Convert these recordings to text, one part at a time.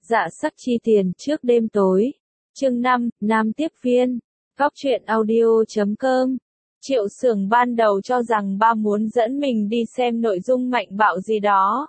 Dạ sắc chi tiền trước đêm tối. Chương 5, Nam tiếp viên. Góc truyện audio.com. Triệu Sưởng ban đầu cho rằng ba muốn dẫn mình đi xem nội dung mạnh bạo gì đó.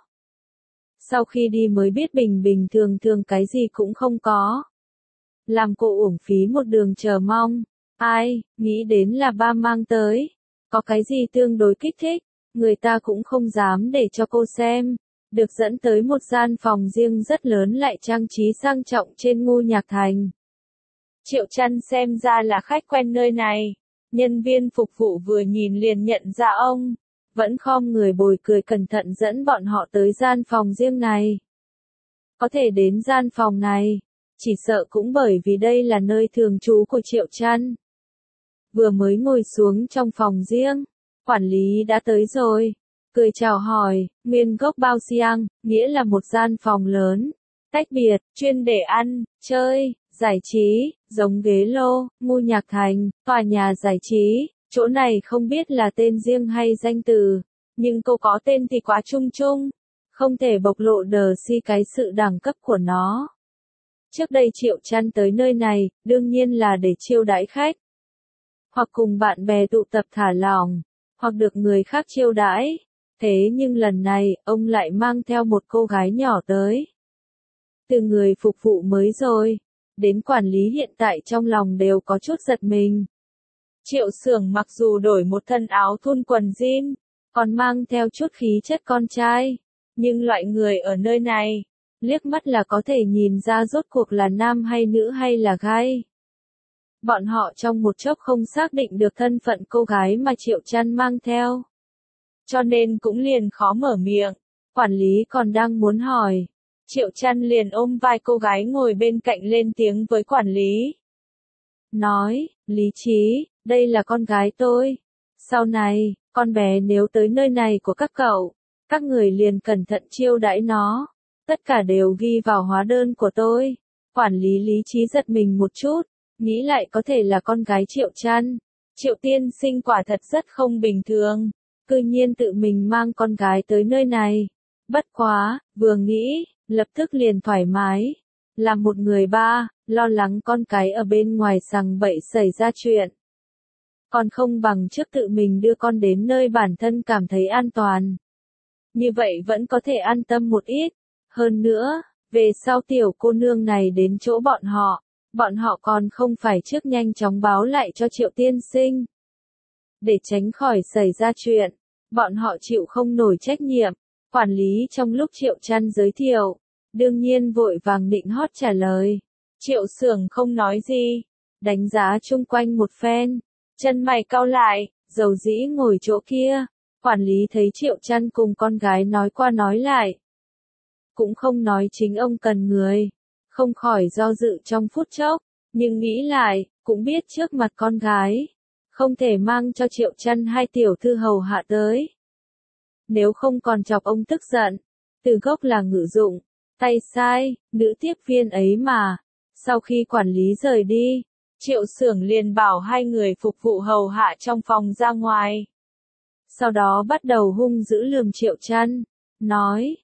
Sau khi đi mới biết bình bình thường thường cái gì cũng không có. Làm cô uổng phí một đường chờ mong. Ai, nghĩ đến là ba mang tới. Có cái gì tương đối kích thích, người ta cũng không dám để cho cô xem. Được dẫn tới một gian phòng riêng rất lớn lại trang trí sang trọng trên Ngô Nhạc Thành. Triệu Chăn xem ra là khách quen nơi này. Nhân viên phục vụ vừa nhìn liền nhận ra ông. Vẫn khom người bồi cười cẩn thận dẫn bọn họ tới gian phòng riêng này. Có thể đến gian phòng này, chỉ sợ cũng bởi vì đây là nơi thường trú của Triệu Chăn. Vừa mới ngồi xuống trong phòng riêng, quản lý đã tới rồi. Cười chào hỏi, nguyên gốc bao xiang, nghĩa là một gian phòng lớn, tách biệt, chuyên để ăn, chơi, giải trí, giống ghế lô, Ngô Nhạc Thành, tòa nhà giải trí, chỗ này không biết là tên riêng hay danh từ, nhưng cô có tên thì quá chung chung, không thể bộc lộ đờ si cái sự đẳng cấp của nó. Trước đây Triệu Chăn tới nơi này, đương nhiên là để chiêu đãi khách, hoặc cùng bạn bè tụ tập thả lỏng, hoặc được người khác chiêu đãi. Thế nhưng lần này, ông lại mang theo một cô gái nhỏ tới. Từ người phục vụ mới rồi, đến quản lý hiện tại trong lòng đều có chút giật mình. Triệu Sưởng mặc dù đổi một thân áo thun quần jean, còn mang theo chút khí chất con trai, nhưng loại người ở nơi này, liếc mắt là có thể nhìn ra rốt cuộc là nam hay nữ hay là gay. Bọn họ trong một chốc không xác định được thân phận cô gái mà Triệu Chăn mang theo. Cho nên cũng liền khó mở miệng, quản lý còn đang muốn hỏi. Triệu Chăn liền ôm vai cô gái ngồi bên cạnh lên tiếng với quản lý. Nói, Lý Trí, đây là con gái tôi. Sau này, con bé nếu tới nơi này của các cậu, các người liền cẩn thận chiêu đãi nó. Tất cả đều ghi vào hóa đơn của tôi. Quản lý Lý Trí giật mình một chút, nghĩ lại có thể là con gái Triệu Chăn. Triệu tiên sinh quả thật rất không bình thường. Cư nhiên tự mình mang con gái tới nơi này. Bất quá, vừa nghĩ, lập tức liền thoải mái. Là một người ba, lo lắng con cái ở bên ngoài sằng bậy xảy ra chuyện. Còn không bằng trước tự mình đưa con đến nơi bản thân cảm thấy an toàn. Như vậy vẫn có thể an tâm một ít. Hơn nữa, về sau tiểu cô nương này đến chỗ bọn họ còn không phải trước nhanh chóng báo lại cho Triệu tiên sinh. Để tránh khỏi xảy ra chuyện, bọn họ chịu không nổi trách nhiệm. Quản lý trong lúc Triệu Chăn giới thiệu, đương nhiên vội vàng định hót trả lời. Triệu Sưởng không nói gì, đánh giá chung quanh một phen, chân mày cau lại, dầu dĩ ngồi chỗ kia. Quản lý thấy Triệu Chăn cùng con gái nói qua nói lại, cũng không nói chính ông cần người, không khỏi do dự trong phút chốc, nhưng nghĩ lại, cũng biết trước mặt con gái, không thể mang cho Triệu Chăn hai tiểu thư hầu hạ tới. Nếu không còn chọc ông tức giận, từ gốc là ngữ dụng, tay sai, nữ tiếp viên ấy mà. Sau khi quản lý rời đi, Triệu Sưởng liền bảo hai người phục vụ hầu hạ trong phòng ra ngoài. Sau đó bắt đầu hung dữ lườm Triệu Chăn, nói,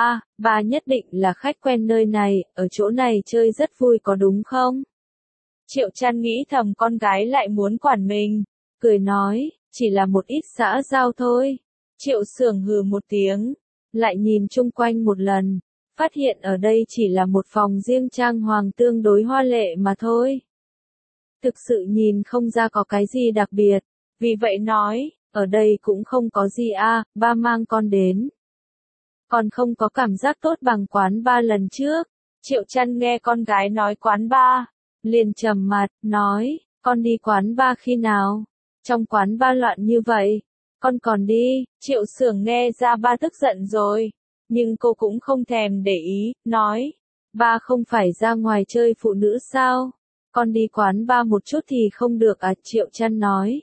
ba nhất định là khách quen nơi này, ở chỗ này chơi rất vui có đúng không? Triệu Chăn nghĩ thầm con gái lại muốn quản mình, cười nói, chỉ là một ít xã giao thôi. Triệu Sưởng hừ một tiếng, lại nhìn chung quanh một lần, phát hiện ở đây chỉ là một phòng riêng trang hoàng tương đối hoa lệ mà thôi. Thực sự nhìn không ra có cái gì đặc biệt, vì vậy nói, ở đây cũng không có gì ba mang con đến. Còn không có cảm giác tốt bằng quán bar lần trước. Triệu Chăn nghe con gái nói quán bar, liền trầm mặt, nói, con đi quán bar khi nào? Trong quán bar loạn như vậy, con còn đi. Triệu Sưởng nghe ra ba tức giận rồi, nhưng cô cũng không thèm để ý, nói, ba không phải ra ngoài chơi phụ nữ sao? Con đi quán bar một chút thì không được à? Triệu Chăn nói,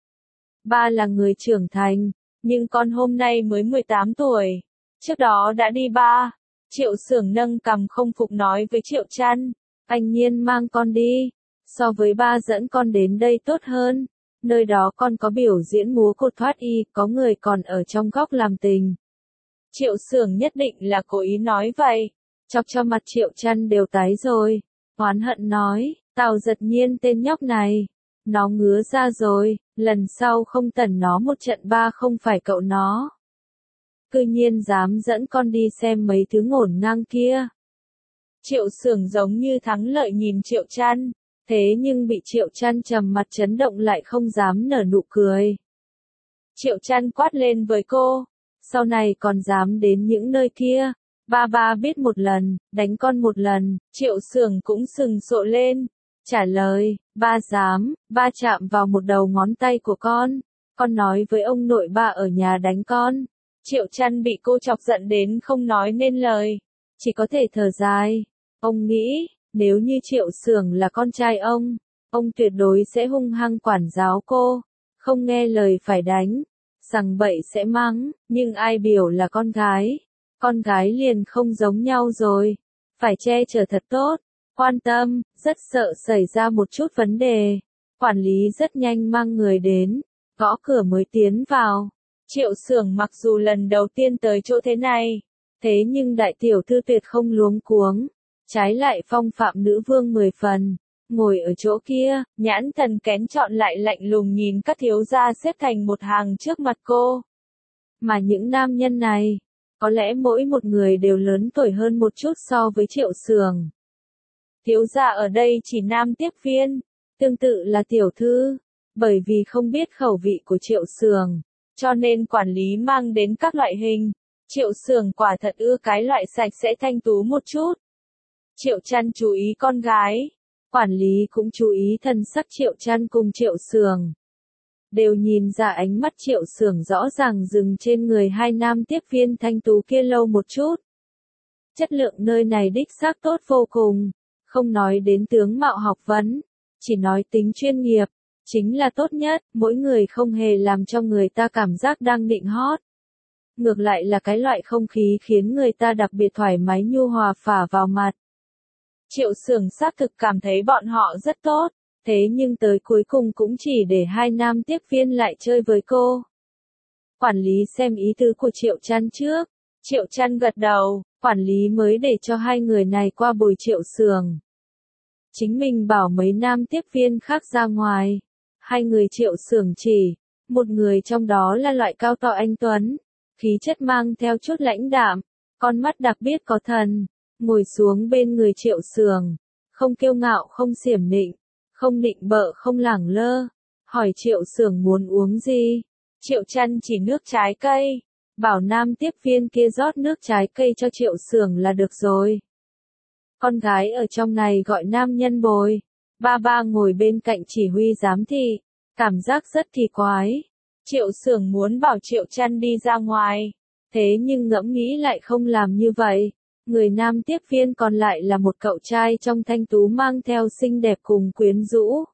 ba là người trưởng thành, nhưng con hôm nay mới 18 tuổi, trước đó đã đi bar. Triệu Sưởng nâng cằm không phục nói với Triệu Chăn, anh Nhiên mang con đi, so với ba dẫn con đến đây tốt hơn. Nơi đó con có biểu diễn múa cột thoát y, có người còn ở trong góc làm tình. Triệu Sưởng nhất định là cố ý nói vậy. chọc cho mặt Triệu Chăn đều tái rồi. Oán hận nói, Tào Giật Nhiên tên nhóc này, nó ngứa ra rồi, lần sau không tẩn nó một trận ba không phải cậu nó. Cư nhiên dám dẫn con đi xem mấy thứ ngổn ngang kia. Triệu Sưởng giống như thắng lợi nhìn Triệu Chăn, thế nhưng bị Triệu Chăn trầm mặt chấn động lại không dám nở nụ cười. Triệu Chăn quát lên với cô, sau này còn dám đến những nơi kia, ba biết một lần, đánh con một lần. Triệu Sưởng cũng sừng sộ lên, trả lời, ba dám, ba chạm vào một đầu ngón tay của con nói với ông nội ba ở nhà đánh con. Triệu Chăn bị cô chọc giận đến không nói nên lời, chỉ có thể thở dài. Ông nghĩ, nếu như Triệu Sưởng là con trai ông tuyệt đối sẽ hung hăng quản giáo cô, không nghe lời phải đánh, sằng bậy sẽ mắng, nhưng ai biểu là con gái liền không giống nhau rồi, phải che chở thật tốt, quan tâm, rất sợ xảy ra một chút vấn đề. Quản lý rất nhanh mang người đến, gõ cửa mới tiến vào. Triệu Sưởng mặc dù lần đầu tiên tới chỗ thế này, thế nhưng đại tiểu thư tuyệt không luống cuống, trái lại phong phạm nữ vương 10 phần. Ngồi ở chỗ kia, nhãn thần kén chọn lại lạnh lùng nhìn các thiếu gia xếp thành một hàng trước mặt cô. Mà những nam nhân này, có lẽ mỗi một người đều lớn tuổi hơn một chút so với Triệu Sưởng. Thiếu gia ở đây chỉ nam tiếp viên, tương tự là tiểu thư, bởi vì không biết khẩu vị của Triệu Sưởng, cho nên quản lý mang đến các loại hình. Triệu Sưởng quả thật ưa cái loại sạch sẽ thanh tú một chút. Triệu Chăn chú ý con gái, quản lý cũng chú ý thân sắc Triệu Chăn cùng Triệu Sưởng. Đều nhìn ra ánh mắt Triệu Sưởng rõ ràng dừng trên người hai nam tiếp viên thanh tú kia lâu một chút. Chất lượng nơi này đích xác tốt vô cùng, không nói đến tướng mạo học vấn, chỉ nói tính chuyên nghiệp, chính là tốt nhất, mỗi người không hề làm cho người ta cảm giác đang định hót. Ngược lại là cái loại không khí khiến người ta đặc biệt thoải mái nhu hòa phả vào mặt. Triệu Sưởng xác thực cảm thấy bọn họ rất tốt, thế nhưng tới cuối cùng cũng chỉ để hai nam tiếp viên lại chơi với cô. Quản lý xem ý tứ của Triệu Chăn trước, Triệu Chăn gật đầu, quản lý mới để cho hai người này qua bồi Triệu Sưởng. Chính mình bảo mấy nam tiếp viên khác ra ngoài, hai người Triệu Sưởng chỉ, một người trong đó là loại cao to anh tuấn, khí chất mang theo chút lãnh đạm, con mắt đặc biệt có thần, ngồi xuống bên người Triệu Sưởng, không kiêu ngạo không xiểm nịnh, không nịnh bợ không lẳng lơ, hỏi Triệu Sưởng muốn uống gì. Triệu Chăn chỉ nước trái cây, bảo nam tiếp viên kia rót nước trái cây cho Triệu Sưởng là được rồi. Con gái ở trong này gọi nam nhân bồi, ba ngồi bên cạnh chỉ huy giám thị, cảm giác rất kỳ quái. Triệu Sưởng muốn bảo Triệu Chăn đi ra ngoài, thế nhưng ngẫm nghĩ lại không làm như vậy. Người nam tiếp viên còn lại là một cậu trai trong thanh tú mang theo xinh đẹp cùng quyến rũ.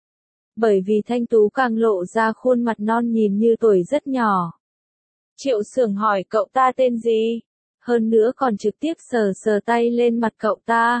Bởi vì thanh tú càng lộ ra khuôn mặt non nhìn như tuổi rất nhỏ. Triệu Sưởng hỏi cậu ta tên gì? Hơn nữa còn trực tiếp sờ tay lên mặt cậu ta.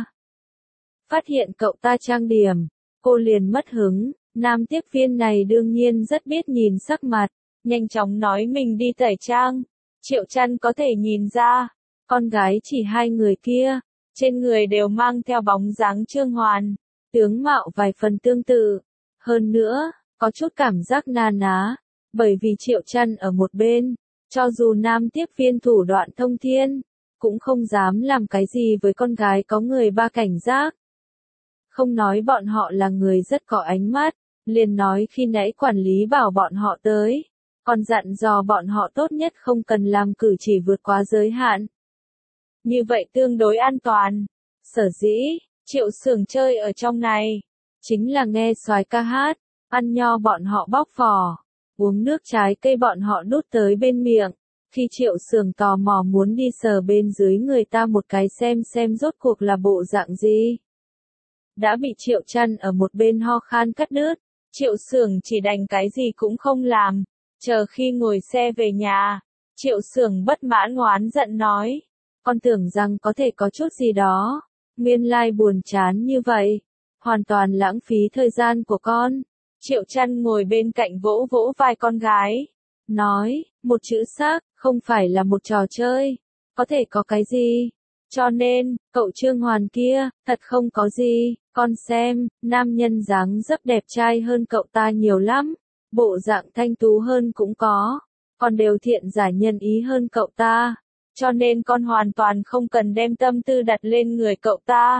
Phát hiện cậu ta trang điểm, cô liền mất hứng. Nam tiếp viên này đương nhiên rất biết nhìn sắc mặt, nhanh chóng nói mình đi tẩy trang. Triệu Chăn có thể nhìn ra, con gái chỉ hai người kia, trên người đều mang theo bóng dáng Trương Hoàn, tướng mạo vài phần tương tự. Hơn nữa, có chút cảm giác na ná, bởi vì Triệu Chăn ở một bên, cho dù nam tiếp viên thủ đoạn thông thiên, cũng không dám làm cái gì với con gái có người ba cảnh giác. Không nói bọn họ là người rất có ánh mắt, liền nói khi nãy quản lý bảo bọn họ tới, còn dặn dò bọn họ tốt nhất không cần làm cử chỉ vượt quá giới hạn. Như vậy tương đối an toàn. Sở dĩ, Triệu Sưởng chơi ở trong này, chính là nghe soái ca hát, ăn nho bọn họ bóc vỏ, uống nước trái cây bọn họ đút tới bên miệng. Khi Triệu Sưởng tò mò muốn đi sờ bên dưới người ta một cái xem rốt cuộc là bộ dạng gì, đã bị Triệu Chăn ở một bên ho khan cắt đứt. Triệu Sưởng chỉ đành cái gì cũng không làm, chờ khi ngồi xe về nhà, Triệu Sưởng bất mãn oán giận nói, con tưởng rằng có thể có chút gì đó, nguyên lai buồn chán như vậy, hoàn toàn lãng phí thời gian của con. Triệu Chăn ngồi bên cạnh vỗ vỗ vai con gái, nói, một chữ xác, không phải là một trò chơi, có thể có cái gì, Cho nên, cậu Trương Hoàn kia, thật không có gì, con xem, nam nhân dáng dấp đẹp trai hơn cậu ta nhiều lắm, bộ dạng thanh tú hơn cũng có, còn đều thiện giải nhân ý hơn cậu ta, cho nên con hoàn toàn không cần đem tâm tư đặt lên người cậu ta.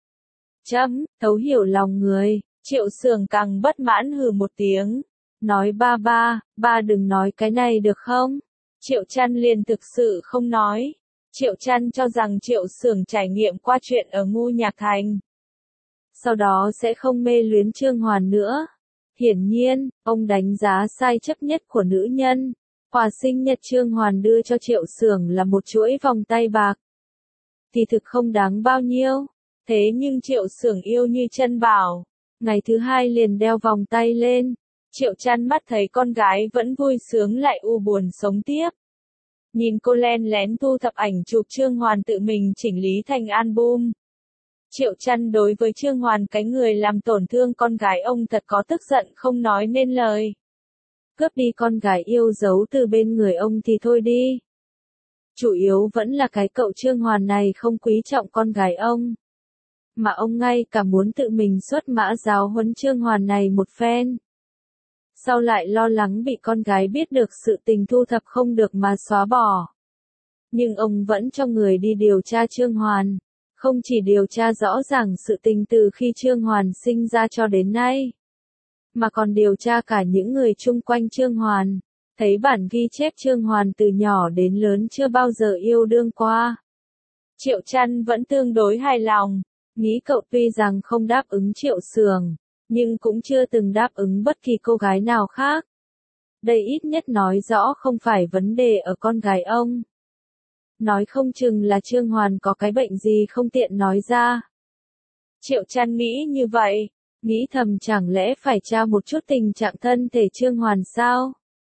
Thấu hiểu lòng người, Triệu Sưởng càng bất mãn hừ một tiếng, nói ba đừng nói cái này được không? Triệu Chăn liền thực sự không nói. Triệu Chăn cho rằng Triệu Sưởng trải nghiệm qua chuyện ở Ngu Nhạc Thành, sau đó sẽ không mê luyến Trương Hoàn nữa. Hiển nhiên, ông đánh giá sai chấp nhất của nữ nhân. Quà sinh nhật Trương Hoàn đưa cho Triệu Sưởng là một chuỗi vòng tay bạc. Thì thực không đáng bao nhiêu. Thế nhưng Triệu Sưởng yêu như chân bảo. Ngày thứ hai liền đeo vòng tay lên. Triệu Chăn mắt thấy con gái vẫn vui sướng lại u buồn sống tiếp. Nhìn cô len lén thu thập ảnh chụp Trương Hoàn tự mình chỉnh lý thành album. Triệu Chăn đối với Trương Hoàn cái người làm tổn thương con gái ông thật có tức giận không nói nên lời. Cướp đi con gái yêu dấu từ bên người ông thì thôi đi. Chủ yếu vẫn là cái cậu Trương Hoàn này không quý trọng con gái ông. Mà ông ngay cả muốn tự mình xuất mã giáo huấn Trương Hoàn này một phen. Sau lại lo lắng bị con gái biết được sự tình thu thập không được mà xóa bỏ. Nhưng ông vẫn cho người đi điều tra Trương Hoàn. Không chỉ điều tra rõ ràng sự tình từ khi Trương Hoàn sinh ra cho đến nay, mà còn điều tra cả những người chung quanh Trương Hoàn. Thấy bản ghi chép Trương Hoàn từ nhỏ đến lớn chưa bao giờ yêu đương qua. Triệu Chăn vẫn tương đối hài lòng, nghĩ cậu tuy rằng không đáp ứng Triệu Sưởng, nhưng cũng chưa từng đáp ứng bất kỳ cô gái nào khác. Đây ít nhất nói rõ không phải vấn đề ở con gái ông. Nói không chừng là Trương Hoàn có cái bệnh gì không tiện nói ra. Triệu Chăn nghĩ như vậy, nghĩ thầm chẳng lẽ phải tra một chút tình trạng thân thể Trương Hoàn sao?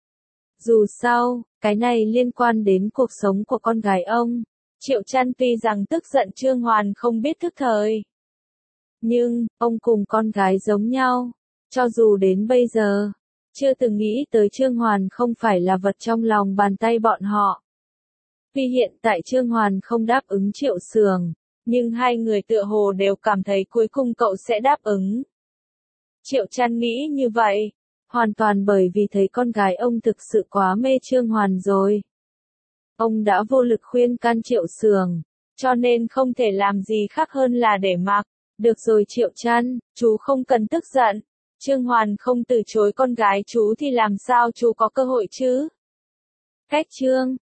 Dù sao, cái này liên quan đến cuộc sống của con gái ông. Triệu Chăn tuy rằng tức giận Trương Hoàn không biết thức thời. Nhưng, ông cùng con gái giống nhau. Cho dù đến bây giờ, chưa từng nghĩ tới Trương Hoàn không phải là vật trong lòng bàn tay bọn họ. Vì hiện tại Trương Hoàn không đáp ứng Triệu Sưởng, nhưng hai người tựa hồ đều cảm thấy cuối cùng cậu sẽ đáp ứng. Triệu Chăn nghĩ như vậy, hoàn toàn bởi vì thấy con gái ông thực sự quá mê Trương Hoàn rồi. Ông đã vô lực khuyên can Triệu Sưởng, cho nên không thể làm gì khác hơn là để mặc. Được rồi Triệu Chăn, chú không cần tức giận. Trương Hoàn không từ chối con gái chú thì làm sao chú có cơ hội chứ? Cách chương